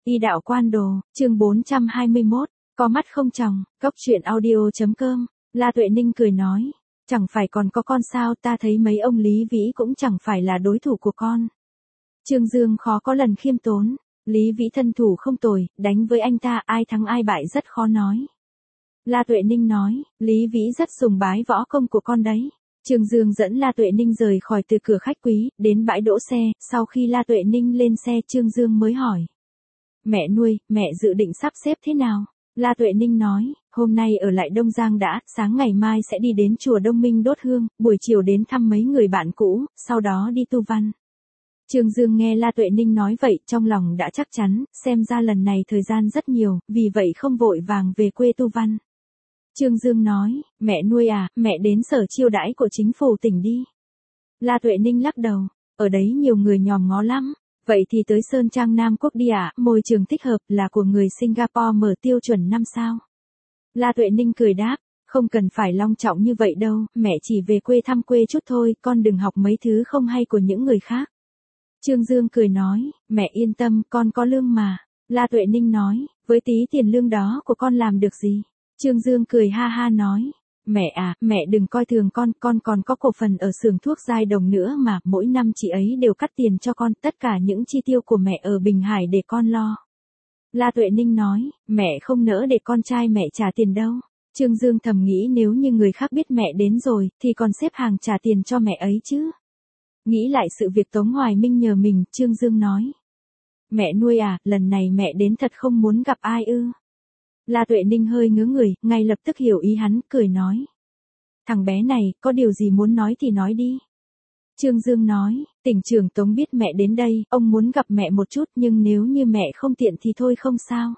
Y đạo quan đồ, chương 421, có mắt không tròng, cốc truyện audio.com, La Tuệ Ninh cười nói, chẳng phải còn có con sao, ta thấy mấy ông Lý Vĩ cũng chẳng phải là đối thủ của con. Trương Dương khó có lần khiêm tốn, Lý Vĩ thân thủ không tồi, đánh với anh ta ai thắng ai bại rất khó nói. La Tuệ Ninh nói, Lý Vĩ rất sùng bái võ công của con đấy. Trương Dương dẫn La Tuệ Ninh rời khỏi từ cửa khách quý, đến bãi đỗ xe, sau khi La Tuệ Ninh lên xe Trương Dương mới hỏi. Mẹ nuôi, mẹ dự định sắp xếp thế nào? La Tuệ Ninh nói, hôm nay ở lại Đông Giang đã, sáng ngày mai sẽ đi đến chùa Đông Minh đốt hương, buổi chiều đến thăm mấy người bạn cũ, sau đó đi tu văn. Trương Dương nghe La Tuệ Ninh nói vậy, trong lòng đã chắc chắn, xem ra lần này thời gian rất nhiều, vì vậy không vội vàng về quê tu văn. Trương Dương nói, mẹ nuôi à, mẹ đến sở chiêu đãi của chính phủ tỉnh đi. La Tuệ Ninh lắc đầu, ở đấy nhiều người nhòm ngó lắm. Vậy thì tới Sơn Trang Nam Quốc đi ạ, môi trường thích hợp là của người Singapore mở tiêu chuẩn 5 sao. La Tuệ Ninh cười đáp, không cần phải long trọng như vậy đâu, mẹ chỉ về quê thăm quê chút thôi, con đừng học mấy thứ không hay của những người khác. Trương Dương cười nói, mẹ yên tâm, con có lương mà. La Tuệ Ninh nói, với tí tiền lương đó của con làm được gì? Trương Dương cười ha ha nói, mẹ à, mẹ đừng coi thường con còn có cổ phần ở xưởng thuốc Giai Đồng nữa mà, mỗi năm chị ấy đều cắt tiền cho con, tất cả những chi tiêu của mẹ ở Bình Hải để con lo. La Tuệ Ninh nói, mẹ không nỡ để con trai mẹ trả tiền đâu. Trương Dương thầm nghĩ nếu như người khác biết mẹ đến rồi, thì còn xếp hàng trả tiền cho mẹ ấy chứ. Nghĩ lại sự việc Tống Hoài Minh nhờ mình, Trương Dương nói. Mẹ nuôi à, lần này mẹ đến thật không muốn gặp ai ư? La Tuệ Ninh hơi ngớ người, ngay lập tức hiểu ý hắn, cười nói. Thằng bé này, có điều gì muốn nói thì nói đi. Trương Dương nói, tỉnh trưởng Tống biết mẹ đến đây, ông muốn gặp mẹ một chút, nhưng nếu như mẹ không tiện thì thôi không sao.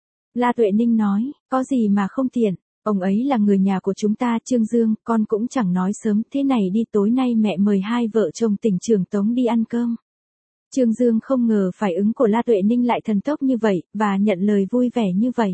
La Tuệ Ninh nói, có gì mà không tiện, ông ấy là người nhà của chúng ta. Trương Dương, con cũng chẳng nói sớm, thế này đi, tối nay mẹ mời hai vợ chồng tỉnh trưởng Tống đi ăn cơm. Trương Dương không ngờ phản ứng của La Tuệ Ninh lại thần tốc như vậy, và nhận lời vui vẻ như vậy.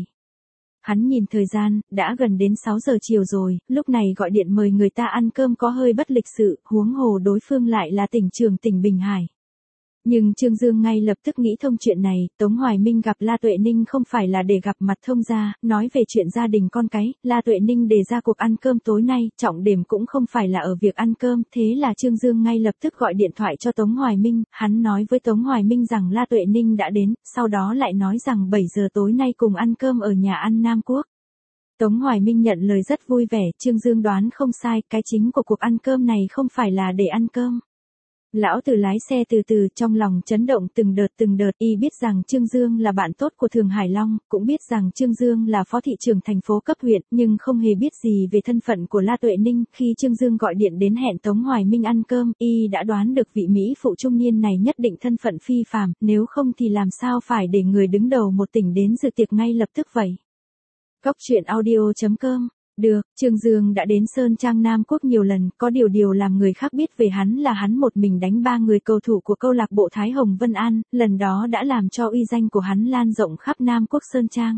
Hắn nhìn thời gian, đã gần đến 6 giờ chiều rồi, lúc này gọi điện mời người ta ăn cơm có hơi bất lịch sự, huống hồ đối phương lại là tỉnh trưởng tỉnh Bình Hải. Nhưng Trương Dương ngay lập tức nghĩ thông chuyện này, Tống Hoài Minh gặp La Tuệ Ninh không phải là để gặp mặt thông gia, nói về chuyện gia đình con cái, La Tuệ Ninh đề ra cuộc ăn cơm tối nay, trọng điểm cũng không phải là ở việc ăn cơm, thế là Trương Dương ngay lập tức gọi điện thoại cho Tống Hoài Minh, hắn nói với Tống Hoài Minh rằng La Tuệ Ninh đã đến, sau đó lại nói rằng 7 giờ tối nay cùng ăn cơm ở nhà ăn Nam Quốc. Tống Hoài Minh nhận lời rất vui vẻ, Trương Dương đoán không sai, cái chính của cuộc ăn cơm này không phải là để ăn cơm. Lão Từ lái xe từ từ, trong lòng chấn động từng đợt, y biết rằng Trương Dương là bạn tốt của Thường Hải Long, cũng biết rằng Trương Dương là phó thị trưởng thành phố cấp huyện, nhưng không hề biết gì về thân phận của La Tuệ Ninh. Khi Trương Dương gọi điện đến hẹn Tống Hoài Minh ăn cơm, y đã đoán được vị Mỹ phụ trung niên này nhất định thân phận phi phàm, nếu không thì làm sao phải để người đứng đầu một tỉnh đến dự tiệc ngay lập tức vậy. Cốc truyện audio.com. Được, Trương Dương đã đến Sơn Trang Nam Quốc nhiều lần, có điều làm người khác biết về hắn là hắn một mình đánh 3 người cầu thủ của câu lạc bộ Thái Hồng Vân An, lần đó đã làm cho uy danh của hắn lan rộng khắp Nam Quốc Sơn Trang.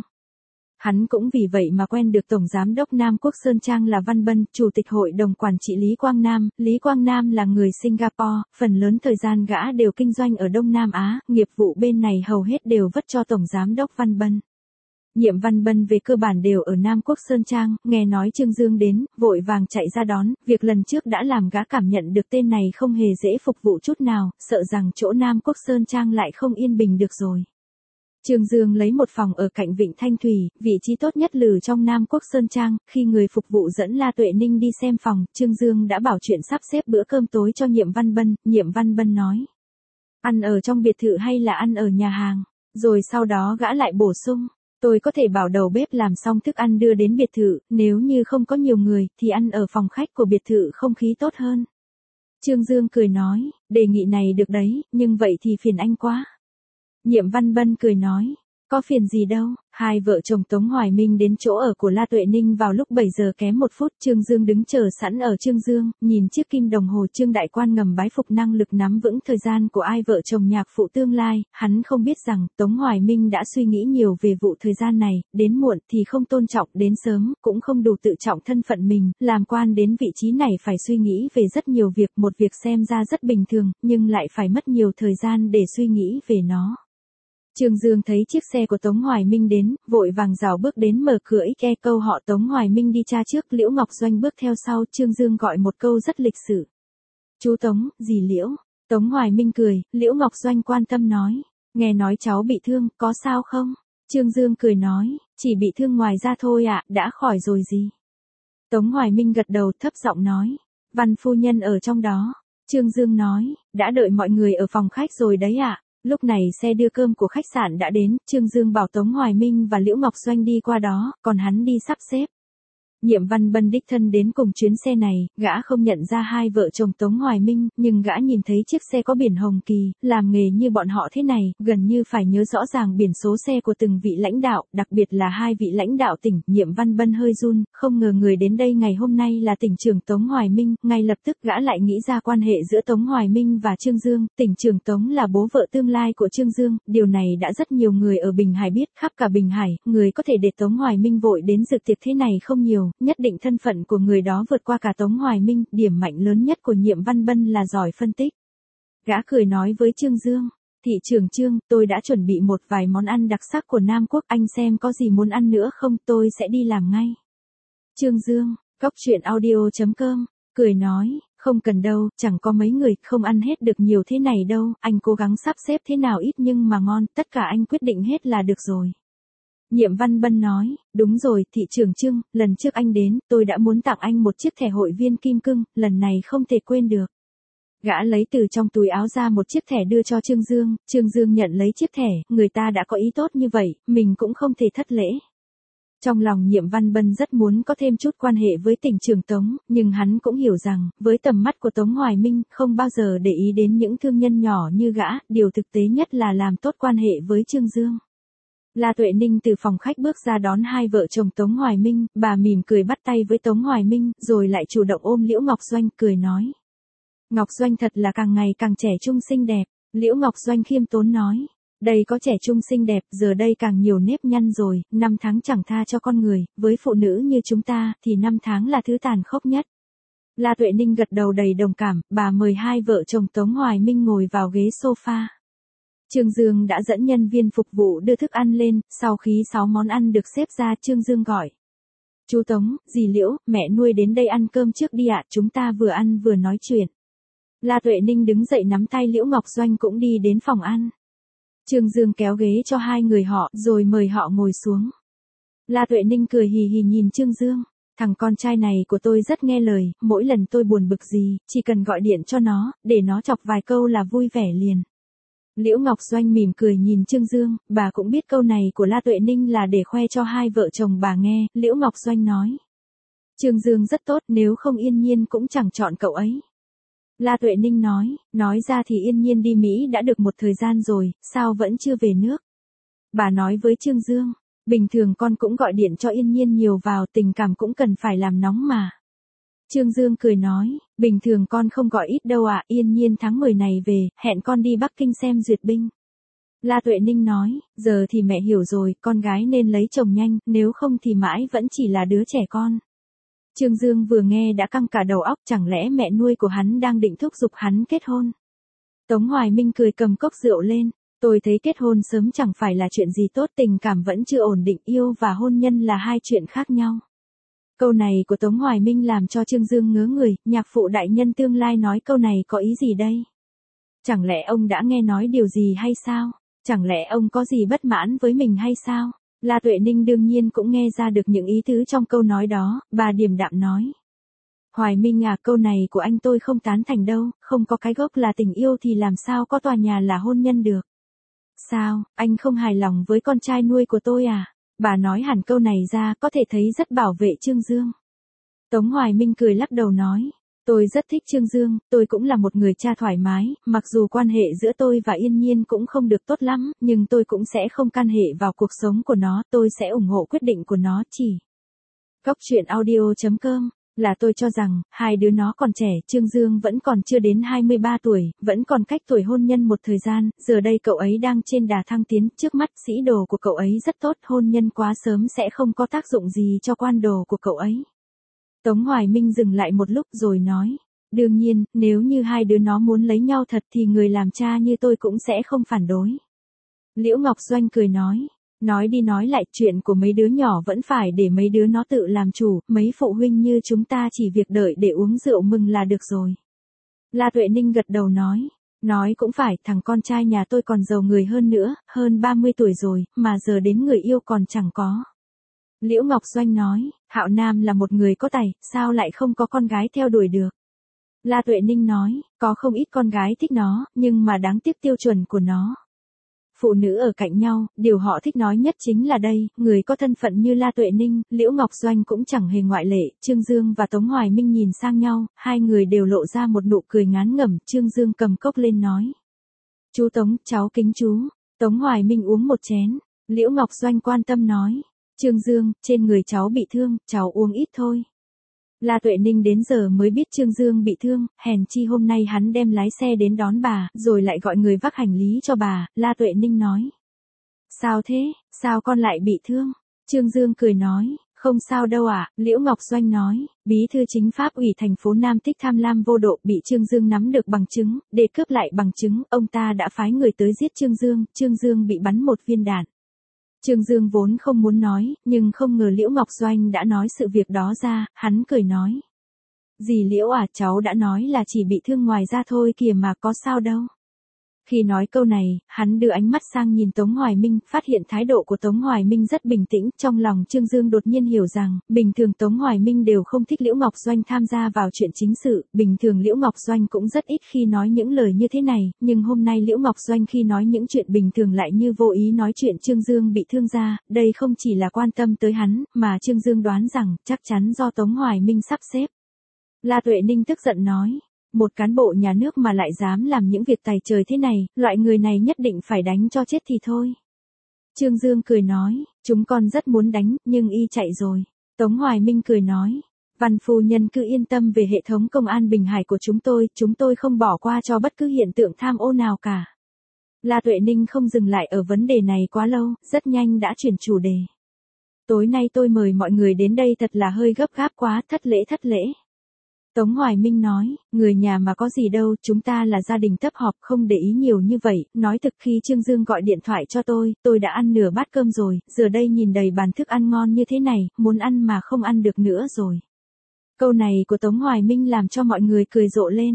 Hắn cũng vì vậy mà quen được Tổng Giám đốc Nam Quốc Sơn Trang là Văn Bân, Chủ tịch Hội đồng Quản trị Lý Quang Nam. Lý Quang Nam là người Singapore, phần lớn thời gian gã đều kinh doanh ở Đông Nam Á, nghiệp vụ bên này hầu hết đều vất cho Tổng Giám đốc Văn Bân. Nhiệm Văn Bân về cơ bản đều ở Nam Quốc Sơn Trang, nghe nói Trương Dương đến, vội vàng chạy ra đón, việc lần trước đã làm gã cảm nhận được tên này không hề dễ phục vụ chút nào, sợ rằng chỗ Nam Quốc Sơn Trang lại không yên bình được rồi. Trương Dương lấy một phòng ở cạnh Vịnh Thanh Thủy, vị trí tốt nhất lừ trong Nam Quốc Sơn Trang, khi người phục vụ dẫn La Tuệ Ninh đi xem phòng, Trương Dương đã bảo chuyện sắp xếp bữa cơm tối cho Nhiệm Văn Bân nói. Ăn ở trong biệt thự hay là ăn ở nhà hàng, rồi sau đó gã lại bổ sung. Tôi có thể bảo đầu bếp làm xong thức ăn đưa đến biệt thự, nếu như không có nhiều người, thì ăn ở phòng khách của biệt thự không khí tốt hơn. Trương Dương cười nói, đề nghị này được đấy, nhưng vậy thì phiền anh quá. Nhiệm Văn Bân cười nói, có phiền gì đâu. Hai vợ chồng Tống Hoài Minh đến chỗ ở của La Tuệ Ninh vào lúc 7 giờ kém 1 phút, Trương Dương đứng chờ sẵn ở Trương Dương, nhìn chiếc kim đồng hồ Trương Đại Quan ngầm bái phục năng lực nắm vững thời gian của ai vợ chồng nhạc phụ tương lai, hắn không biết rằng Tống Hoài Minh đã suy nghĩ nhiều về vụ thời gian này, đến muộn thì không tôn trọng, đến sớm cũng không đủ tự trọng thân phận mình, làm quan đến vị trí này phải suy nghĩ về rất nhiều việc, một việc xem ra rất bình thường, nhưng lại phải mất nhiều thời gian để suy nghĩ về nó. Trương Dương thấy chiếc xe của Tống Hoài Minh đến, vội vàng rảo bước đến mở cửa ke câu họ Tống Hoài Minh đi tra trước, Liễu Ngọc Doanh bước theo sau, Trương Dương gọi một câu rất lịch sự. Chú Tống, dì Liễu. Tống Hoài Minh cười, Liễu Ngọc Doanh quan tâm nói. Nghe nói cháu bị thương, có sao không? Trương Dương cười nói, chỉ bị thương ngoài da thôi ạ, đã khỏi rồi gì? Tống Hoài Minh gật đầu thấp giọng nói. Văn phu nhân ở trong đó. Trương Dương nói, đã đợi mọi người ở phòng khách rồi đấy ạ. Lúc này xe đưa cơm của khách sạn đã đến, Trương Dương bảo Tống Hoài Minh và Liễu Ngọc Doanh đi qua đó, còn hắn đi sắp xếp. Nhiệm Văn Bân đích thân đến cùng chuyến xe này, gã không nhận ra hai vợ chồng Tống Hoài Minh, nhưng gã nhìn thấy chiếc xe có biển Hồng Kỳ, làm nghề như bọn họ thế này, gần như phải nhớ rõ ràng biển số xe của từng vị lãnh đạo, đặc biệt là hai vị lãnh đạo tỉnh. Nhiệm Văn Bân hơi run, không ngờ người đến đây ngày hôm nay là tỉnh trưởng Tống Hoài Minh, ngay lập tức gã lại nghĩ ra quan hệ giữa Tống Hoài Minh và Trương Dương. Tỉnh trưởng Tống là bố vợ tương lai của Trương Dương, điều này đã rất nhiều người ở Bình Hải biết, khắp cả Bình Hải, người có thể để Tống Hoài Minh vội đến dự tiệc thế này không nhiều. Nhất định thân phận của người đó vượt qua cả Tống Hoài Minh, điểm mạnh lớn nhất của Nhiệm Văn Bân là giỏi phân tích. Gã cười nói với Trương Dương, thị trưởng Trương, tôi đã chuẩn bị một vài món ăn đặc sắc của Nam Quốc, anh xem có gì muốn ăn nữa không, tôi sẽ đi làm ngay. Trương Dương, coctruyện.audio.com, cười nói, không cần đâu, chẳng có mấy người, không ăn hết được nhiều thế này đâu, anh cố gắng sắp xếp thế nào ít nhưng mà ngon, tất cả anh quyết định hết là được rồi. Nhiệm Văn Bân nói, đúng rồi, thị trưởng Trương, lần trước anh đến, tôi đã muốn tặng anh một chiếc thẻ hội viên kim cương, lần này không thể quên được. Gã lấy từ trong túi áo ra một chiếc thẻ đưa cho Trương Dương nhận lấy chiếc thẻ, người ta đã có ý tốt như vậy, mình cũng không thể thất lễ. Trong lòng Nhiệm Văn Bân rất muốn có thêm chút quan hệ với tỉnh trưởng Tống, nhưng hắn cũng hiểu rằng, với tầm mắt của Tống Hoài Minh, không bao giờ để ý đến những thương nhân nhỏ như gã, điều thực tế nhất là làm tốt quan hệ với Trương Dương. La Tuệ Ninh từ phòng khách bước ra đón hai vợ chồng Tống Hoài Minh, bà mỉm cười bắt tay với Tống Hoài Minh, rồi lại chủ động ôm Liễu Ngọc Doanh, cười nói. Ngọc Doanh thật là càng ngày càng trẻ trung xinh đẹp, Liễu Ngọc Doanh khiêm tốn nói. Đây có trẻ trung xinh đẹp, giờ đây càng nhiều nếp nhăn rồi, 5 tháng chẳng tha cho con người, với phụ nữ như chúng ta, thì 5 tháng là thứ tàn khốc nhất. La Tuệ Ninh gật đầu đầy đồng cảm, bà mời hai vợ chồng Tống Hoài Minh ngồi vào ghế sofa. Trương Dương đã dẫn nhân viên phục vụ đưa thức ăn lên, sau khi 6 món ăn được xếp ra, Trương Dương gọi. Chú Tống, dì Liễu, mẹ nuôi đến đây ăn cơm trước đi ạ, chúng ta vừa ăn vừa nói chuyện. La Tuệ Ninh đứng dậy nắm tay Liễu Ngọc Doanh cũng đi đến phòng ăn. Trương Dương kéo ghế cho hai người họ, rồi mời họ ngồi xuống. La Tuệ Ninh cười hì hì nhìn Trương Dương. Thằng con trai này của tôi rất nghe lời, mỗi lần tôi buồn bực gì, chỉ cần gọi điện cho nó, để nó chọc vài câu là vui vẻ liền. Liễu Ngọc Doanh mỉm cười nhìn Trương Dương, bà cũng biết câu này của La Tuệ Ninh là để khoe cho hai vợ chồng bà nghe, Liễu Ngọc Doanh nói. Trương Dương rất tốt, nếu không Yên Nhiên cũng chẳng chọn cậu ấy. La Tuệ Ninh nói ra thì Yên Nhiên đi Mỹ đã được một thời gian rồi, sao vẫn chưa về nước? Bà nói với Trương Dương, bình thường con cũng gọi điện cho Yên Nhiên nhiều vào, tình cảm cũng cần phải làm nóng mà. Trương Dương cười nói, bình thường con không gọi ít đâu ạ, Yên Nhiên tháng 10 này về, hẹn con đi Bắc Kinh xem duyệt binh. La Tuệ Ninh nói, giờ thì mẹ hiểu rồi, con gái nên lấy chồng nhanh, nếu không thì mãi vẫn chỉ là đứa trẻ con. Trương Dương vừa nghe đã căng cả đầu óc, chẳng lẽ mẹ nuôi của hắn đang định thúc giục hắn kết hôn. Tống Hoài Minh cười cầm cốc rượu lên, tôi thấy kết hôn sớm chẳng phải là chuyện gì tốt, tình cảm vẫn chưa ổn định, yêu và hôn nhân là hai chuyện khác nhau. Câu này của Tống Hoài Minh làm cho Trương Dương ngớ người, nhạc phụ đại nhân tương lai nói câu này có ý gì đây? Chẳng lẽ ông đã nghe nói điều gì hay sao? Chẳng lẽ ông có gì bất mãn với mình hay sao? La Tuệ Ninh đương nhiên cũng nghe ra được những ý tứ trong câu nói đó, bà điềm đạm nói. Hoài Minh à, câu này của anh tôi không tán thành đâu, không có cái gốc là tình yêu thì làm sao có tòa nhà là hôn nhân được. Sao, anh không hài lòng với con trai nuôi của tôi à? Bà nói hẳn câu này ra có thể thấy rất bảo vệ Trương Dương. Tống Hoài Minh cười lắc đầu nói. Tôi rất thích Trương Dương, tôi cũng là một người cha thoải mái, mặc dù quan hệ giữa tôi và Yên Nhiên cũng không được tốt lắm, nhưng tôi cũng sẽ không can hệ vào cuộc sống của nó, tôi sẽ ủng hộ quyết định của nó chỉ. Coctruyện.audio.com, là tôi cho rằng, hai đứa nó còn trẻ, Trương Dương vẫn còn chưa đến 23 tuổi, vẫn còn cách tuổi hôn nhân một thời gian, giờ đây cậu ấy đang trên đà thăng tiến, trước mắt sĩ đồ của cậu ấy rất tốt, hôn nhân quá sớm sẽ không có tác dụng gì cho quan đồ của cậu ấy. Tống Hoài Minh dừng lại một lúc rồi nói, đương nhiên, nếu như hai đứa nó muốn lấy nhau thật thì người làm cha như tôi cũng sẽ không phản đối. Liễu Ngọc Doanh cười nói đi nói lại chuyện của mấy đứa nhỏ vẫn phải để mấy đứa nó tự làm chủ, mấy phụ huynh như chúng ta chỉ việc đợi để uống rượu mừng là được rồi. La Tuệ Ninh gật đầu nói cũng phải, thằng con trai nhà tôi còn giàu người hơn nữa, hơn 30 tuổi rồi, mà giờ đến người yêu còn chẳng có. Liễu Ngọc Doanh nói, Hạo Nam là một người có tài, sao lại không có con gái theo đuổi được. La Tuệ Ninh nói, có không ít con gái thích nó, nhưng mà đáng tiếc tiêu chuẩn của nó. Phụ nữ ở cạnh nhau, điều họ thích nói nhất chính là đây, người có thân phận như La Tuệ Ninh, Liễu Ngọc Doanh cũng chẳng hề ngoại lệ. Trương Dương và Tống Hoài Minh nhìn sang nhau, hai người đều lộ ra một nụ cười ngán ngẩm. Trương Dương cầm cốc lên nói, chú Tống, cháu kính chú. Tống Hoài Minh uống một chén. Liễu Ngọc Doanh quan tâm nói, Trương Dương, trên người cháu bị thương, cháu uống ít thôi. La Tuệ Ninh đến giờ mới biết Trương Dương bị thương, hèn chi hôm nay hắn đem lái xe đến đón bà, rồi lại gọi người vác hành lý cho bà. La Tuệ Ninh nói, sao thế, sao con lại bị thương? Trương Dương cười nói, không sao đâu ạ. Liễu Ngọc Doanh nói, bí thư chính pháp ủy thành phố Nam Tích tham lam vô độ bị Trương Dương nắm được bằng chứng, để cướp lại bằng chứng, ông ta đã phái người tới giết Trương Dương bị bắn một viên đạn. Trương Dương vốn không muốn nói, nhưng không ngờ Liễu Ngọc Doanh đã nói sự việc đó ra, hắn cười nói. Dì Liễu à, cháu đã nói là chỉ bị thương ngoài da thôi kìa mà có sao đâu. Khi nói câu này, hắn đưa ánh mắt sang nhìn Tống Hoài Minh, phát hiện thái độ của Tống Hoài Minh rất bình tĩnh, trong lòng Trương Dương đột nhiên hiểu rằng, bình thường Tống Hoài Minh đều không thích Liễu Ngọc Doanh tham gia vào chuyện chính sự, bình thường Liễu Ngọc Doanh cũng rất ít khi nói những lời như thế này, nhưng hôm nay Liễu Ngọc Doanh khi nói những chuyện bình thường lại như vô ý nói chuyện Trương Dương bị thương ra, đây không chỉ là quan tâm tới hắn, mà Trương Dương đoán rằng, chắc chắn do Tống Hoài Minh sắp xếp. La Tuệ Ninh tức giận nói. Một cán bộ nhà nước mà lại dám làm những việc tày trời thế này, loại người này nhất định phải đánh cho chết thì thôi. Trương Dương cười nói, chúng con rất muốn đánh, nhưng y chạy rồi. Tống Hoài Minh cười nói, Văn phu nhân cứ yên tâm về hệ thống công an Bình Hải của chúng tôi không bỏ qua cho bất cứ hiện tượng tham ô nào cả. La Tuệ Ninh không dừng lại ở vấn đề này quá lâu, rất nhanh đã chuyển chủ đề. Tối nay tôi mời mọi người đến đây thật là hơi gấp gáp quá, thất lễ. Tống Hoài Minh nói, người nhà mà có gì đâu, chúng ta là gia đình tấp họp không để ý nhiều như vậy, nói thực khi Trương Dương gọi điện thoại cho tôi đã ăn nửa bát cơm rồi, giờ đây nhìn đầy bàn thức ăn ngon như thế này, muốn ăn mà không ăn được nữa rồi. Câu này của Tống Hoài Minh làm cho mọi người cười rộ lên.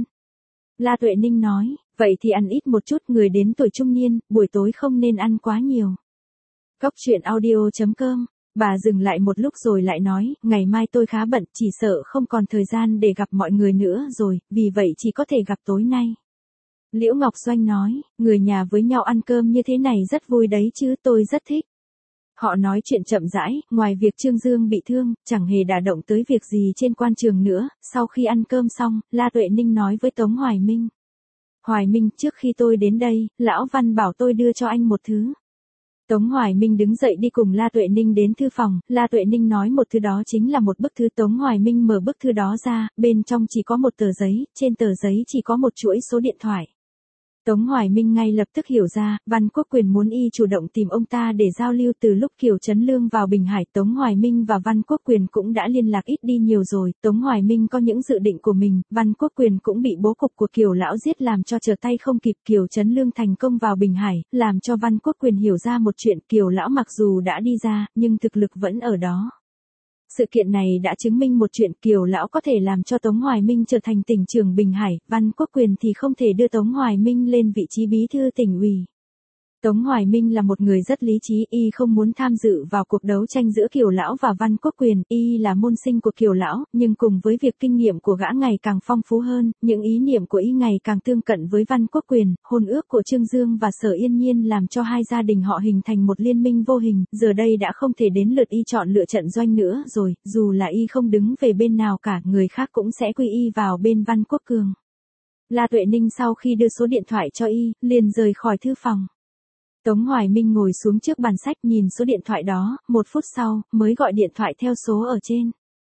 La Tuệ Ninh nói, vậy thì ăn ít một chút, người đến tuổi trung niên, buổi tối không nên ăn quá nhiều. Cóc truyện audio.com. Bà dừng lại một lúc rồi lại nói, ngày mai tôi khá bận, chỉ sợ không còn thời gian để gặp mọi người nữa rồi, vì vậy chỉ có thể gặp tối nay. Liễu Ngọc Doanh nói, người nhà với nhau ăn cơm như thế này rất vui đấy chứ, tôi rất thích. Họ nói chuyện chậm rãi, ngoài việc Trương Dương bị thương, chẳng hề đả động tới việc gì trên quan trường nữa. Sau khi ăn cơm xong, La Tuệ Ninh nói với Tống Hoài Minh. Hoài Minh, trước khi tôi đến đây, Lão Văn bảo tôi đưa cho anh một thứ. Tống Hoài Minh đứng dậy đi cùng La Tuệ Ninh đến thư phòng, La Tuệ Ninh nói một thứ đó chính là một bức thư. Tống Hoài Minh mở bức thư đó ra, bên trong chỉ có một tờ giấy, trên tờ giấy chỉ có một chuỗi số điện thoại. Tống Hoài Minh ngay lập tức hiểu ra, Văn Quốc Quyền muốn y chủ động tìm ông ta để giao lưu. Từ lúc Kiều Trấn Lương vào Bình Hải, Tống Hoài Minh và Văn Quốc Quyền cũng đã liên lạc ít đi nhiều rồi. Tống Hoài Minh có những dự định của mình, Văn Quốc Quyền cũng bị bố cục của Kiều lão giết làm cho trở tay không kịp. Kiều Trấn Lương thành công vào Bình Hải, làm cho Văn Quốc Quyền hiểu ra một chuyện, Kiều lão mặc dù đã đi ra, nhưng thực lực vẫn ở đó. Sự kiện này đã chứng minh một chuyện, Kiều lão có thể làm cho Tống Hoài Minh trở thành tỉnh trưởng Bình Hải, Văn Quốc Quyền thì không thể đưa Tống Hoài Minh lên vị trí bí thư tỉnh ủy. Tống Hoài Minh là một người rất lý trí, y không muốn tham dự vào cuộc đấu tranh giữa Kiều lão và Văn Quốc Quyền, y là môn sinh của Kiều lão, nhưng cùng với việc kinh nghiệm của gã ngày càng phong phú hơn, những ý niệm của y ngày càng tương cận với Văn Quốc Quyền. Hôn ước của Trương Dương và Sở Yên Nhiên làm cho hai gia đình họ hình thành một liên minh vô hình, giờ đây đã không thể đến lượt y chọn lựa trận doanh nữa rồi, dù là y không đứng về bên nào cả, người khác cũng sẽ quy y vào bên Văn Quốc Cường. La Tuệ Ninh sau khi đưa số điện thoại cho y, liền rời khỏi thư phòng. Tống Hoài Minh ngồi xuống trước bàn sách nhìn số điện thoại đó, một phút sau, mới gọi điện thoại theo số ở trên.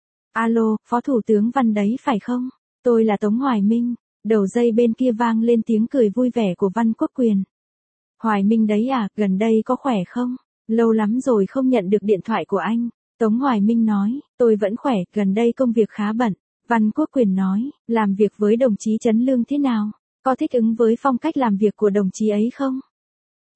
Alo, Phó Thủ tướng Văn đấy phải không? Tôi là Tống Hoài Minh. Đầu dây bên kia vang lên tiếng cười vui vẻ của Văn Quốc Quyền. Hoài Minh đấy à, gần đây có khỏe không? Lâu lắm rồi không nhận được điện thoại của anh. Tống Hoài Minh nói, tôi vẫn khỏe, gần đây công việc khá bận. Văn Quốc Quyền nói, làm việc với đồng chí Trấn Lương thế nào? Có thích ứng với phong cách làm việc của đồng chí ấy không?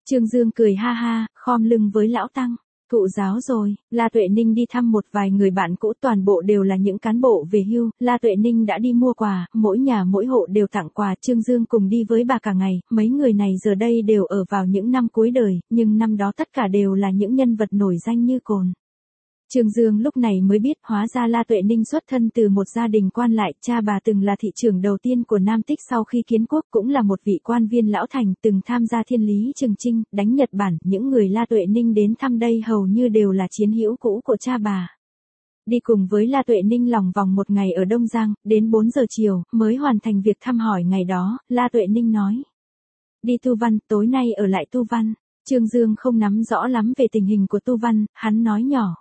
Trương Dương cười ha ha, khom lưng với lão tăng. Thụ giáo rồi, La Tuệ Ninh đi thăm một vài người bạn cũ, toàn bộ đều là những cán bộ về hưu. La Tuệ Ninh đã đi mua quà, mỗi nhà mỗi hộ đều tặng quà. Trương Dương cùng đi với bà cả ngày, mấy người này giờ đây đều ở vào những năm cuối đời, nhưng năm đó tất cả đều là những nhân vật nổi danh như cồn. Trương Dương lúc này mới biết hóa ra La Tuệ Ninh xuất thân từ một gia đình quan lại, cha bà từng là thị trưởng đầu tiên của Nam Tích sau khi kiến quốc, cũng là một vị quan viên lão thành, từng tham gia thiên lý trường chinh, đánh Nhật Bản. Những người La Tuệ Ninh đến thăm đây hầu như đều là chiến hữu cũ của cha bà. Đi cùng với La Tuệ Ninh lòng vòng một ngày ở Đông Giang, đến 4 giờ chiều, mới hoàn thành việc thăm hỏi ngày đó. La Tuệ Ninh nói: đi Tu Văn, tối nay ở lại Tu Văn. Trương Dương không nắm rõ lắm về tình hình của Tu Văn, hắn nói nhỏ: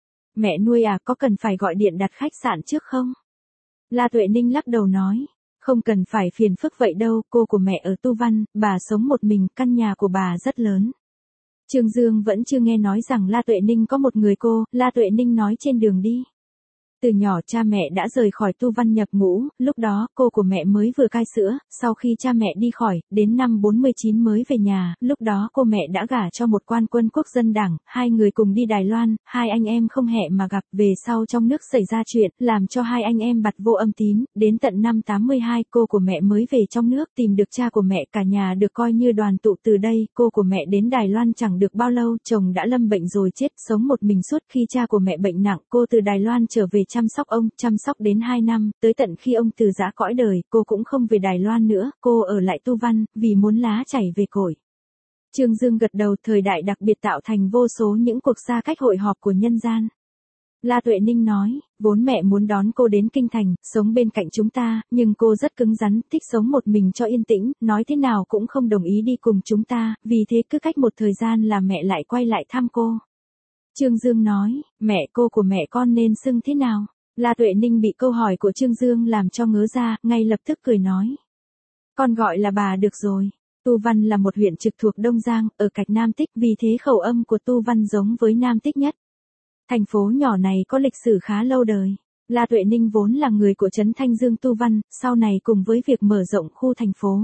mẹ nuôi à, có cần phải gọi điện đặt khách sạn trước không? La Tuệ Ninh lắc đầu nói: không cần phải phiền phức vậy đâu, cô của mẹ ở Tu Văn, bà sống một mình, căn nhà của bà rất lớn. Trương Dương vẫn chưa nghe nói rằng La Tuệ Ninh có một người cô. La Tuệ Ninh nói trên đường đi. Từ nhỏ cha mẹ đã rời khỏi Tu Văn nhập ngũ, lúc đó cô của mẹ mới vừa cai sữa, sau khi cha mẹ đi khỏi, đến năm 49 mới về nhà, lúc đó cô mẹ đã gả cho một quan quân quốc dân đảng, hai người cùng đi Đài Loan, hai anh em không hẹn mà gặp, về sau trong nước xảy ra chuyện, làm cho hai anh em bặt vô âm tín, đến tận năm 82 cô của mẹ mới về trong nước tìm được cha của mẹ, cả nhà được coi như đoàn tụ từ đây. Cô của mẹ đến Đài Loan chẳng được bao lâu, chồng đã lâm bệnh rồi chết, sống một mình suốt. Khi cha của mẹ bệnh nặng, cô từ Đài Loan trở về chăm sóc ông, chăm sóc đến 2 năm, tới tận khi ông từ giã cõi đời, cô cũng không về Đài Loan nữa, cô ở lại Tu Văn, vì muốn lá chảy về cội. Trương Dương gật đầu, thời đại đặc biệt tạo thành vô số những cuộc xa cách hội họp của nhân gian. La Tuệ Ninh nói, vốn mẹ muốn đón cô đến Kinh Thành, sống bên cạnh chúng ta, nhưng cô rất cứng rắn, thích sống một mình cho yên tĩnh, nói thế nào cũng không đồng ý đi cùng chúng ta, vì thế cứ cách một thời gian là mẹ lại quay lại thăm cô. Trương Dương nói, mẹ cô của mẹ con nên xưng thế nào? La Tuệ Ninh bị câu hỏi của Trương Dương làm cho ngớ ra, ngay lập tức cười nói: con gọi là bà được rồi. Tu Văn là một huyện trực thuộc Đông Giang, ở cạnh Nam Tích, vì thế khẩu âm của Tu Văn giống với Nam Tích nhất. Thành phố nhỏ này có lịch sử khá lâu đời. La Tuệ Ninh vốn là người của trấn Thanh Dương Tu Văn, sau này cùng với việc mở rộng khu thành phố.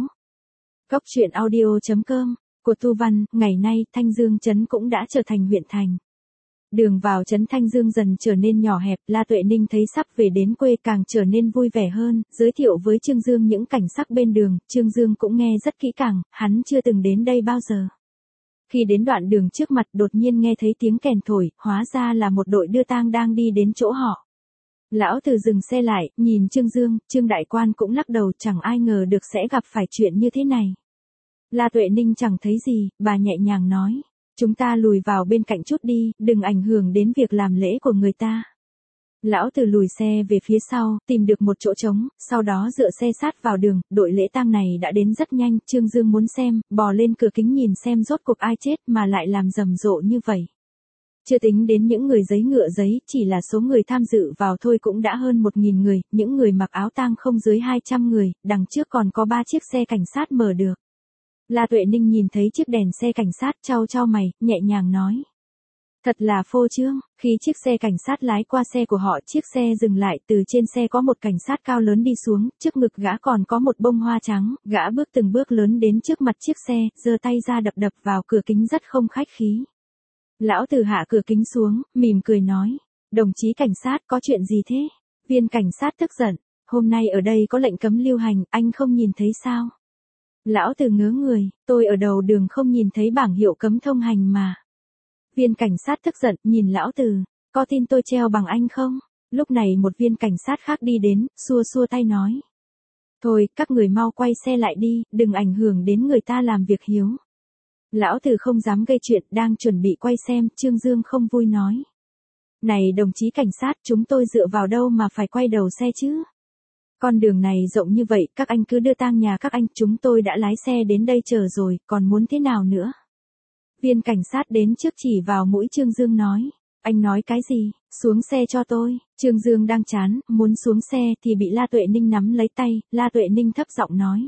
Góc truyện audio.com của Tu Văn, ngày nay Thanh Dương trấn cũng đã trở thành huyện thành. Đường vào trấn Thanh Dương dần trở nên nhỏ hẹp, La Tuệ Ninh thấy sắp về đến quê càng trở nên vui vẻ hơn, giới thiệu với Trương Dương những cảnh sắc bên đường. Trương Dương cũng nghe rất kỹ càng, hắn chưa từng đến đây bao giờ. Khi đến đoạn đường trước mặt, đột nhiên nghe thấy tiếng kèn thổi, hóa ra là một đội đưa tang đang đi đến chỗ họ. Lão Từ dừng xe lại, nhìn Trương Dương, Trương đại quan cũng lắc đầu, chẳng ai ngờ được sẽ gặp phải chuyện như thế này. La Tuệ Ninh chẳng thấy gì, bà nhẹ nhàng nói: chúng ta lùi vào bên cạnh chút đi, đừng ảnh hưởng đến việc làm lễ của người ta. Lão Từ lùi xe về phía sau, tìm được một chỗ trống, sau đó dựa xe sát vào đường. Đội lễ tang này đã đến rất nhanh, Trương Dương muốn xem, bò lên cửa kính nhìn xem rốt cuộc ai chết mà lại làm rầm rộ như vậy. Chưa tính đến những người giấy ngựa giấy, chỉ là số người tham dự vào thôi cũng đã hơn 1.000 người, những người mặc áo tang không dưới 200 người, đằng trước còn có 3 chiếc xe cảnh sát mở được. La Tuệ Ninh nhìn thấy chiếc đèn xe cảnh sát, chau mày, nhẹ nhàng nói: thật là phô trương. Khi chiếc xe cảnh sát lái qua xe của họ, chiếc xe dừng lại, từ trên xe có một cảnh sát cao lớn đi xuống, trước ngực gã còn có một bông hoa trắng, gã bước từng bước lớn đến trước mặt chiếc xe, giơ tay ra đập đập vào cửa kính rất không khách khí. Lão Từ hạ cửa kính xuống, mỉm cười nói: đồng chí cảnh sát, có chuyện gì thế? Viên cảnh sát tức giận: hôm nay ở đây có lệnh cấm lưu hành, anh không nhìn thấy sao? Lão Từ ngớ người: tôi ở đầu đường không nhìn thấy bảng hiệu cấm thông hành mà. Viên cảnh sát tức giận, nhìn Lão Từ: có tin tôi treo bằng anh không? Lúc này một viên cảnh sát khác đi đến, xua xua tay nói: thôi, các người mau quay xe lại đi, đừng ảnh hưởng đến người ta làm việc hiếu. Lão Từ không dám gây chuyện, đang chuẩn bị quay xem, Trương Dương không vui nói: này đồng chí cảnh sát, chúng tôi dựa vào đâu mà phải quay đầu xe chứ? Con đường này rộng như vậy, các anh cứ đưa tang nhà các anh, chúng tôi đã lái xe đến đây chờ rồi, còn muốn thế nào nữa? Viên cảnh sát đến trước chỉ vào mũi Trương Dương nói: anh nói cái gì? Xuống xe cho tôi. Trương Dương đang chán, muốn xuống xe thì bị La Tuệ Ninh nắm lấy tay. La Tuệ Ninh thấp giọng nói: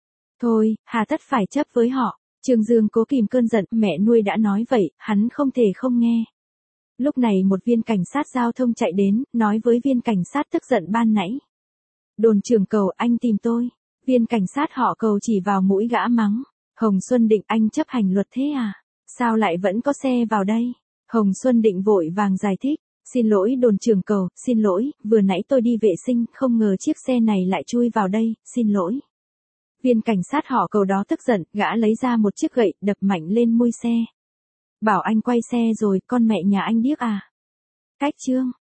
thôi, hà tất phải chấp với họ. Trương Dương cố kìm cơn giận, mẹ nuôi đã nói vậy, hắn không thể không nghe. Lúc này một viên cảnh sát giao thông chạy đến, nói với viên cảnh sát tức giận ban nãy: đồn trưởng Cầu, anh tìm tôi. Viên cảnh sát họ Cầu chỉ vào mũi gã mắng: Hồng Xuân Định, anh chấp hành luật thế à? Sao lại vẫn có xe vào đây? Hồng Xuân Định vội vàng giải thích. Xin lỗi đồn trưởng Cầu, xin lỗi, vừa nãy tôi đi vệ sinh, không ngờ chiếc xe này lại chui vào đây, xin lỗi. Viên cảnh sát họ Cầu đó tức giận, gã lấy ra một chiếc gậy, đập mạnh lên mui xe. Bảo anh quay xe rồi, con mẹ nhà anh điếc à? Cách chương.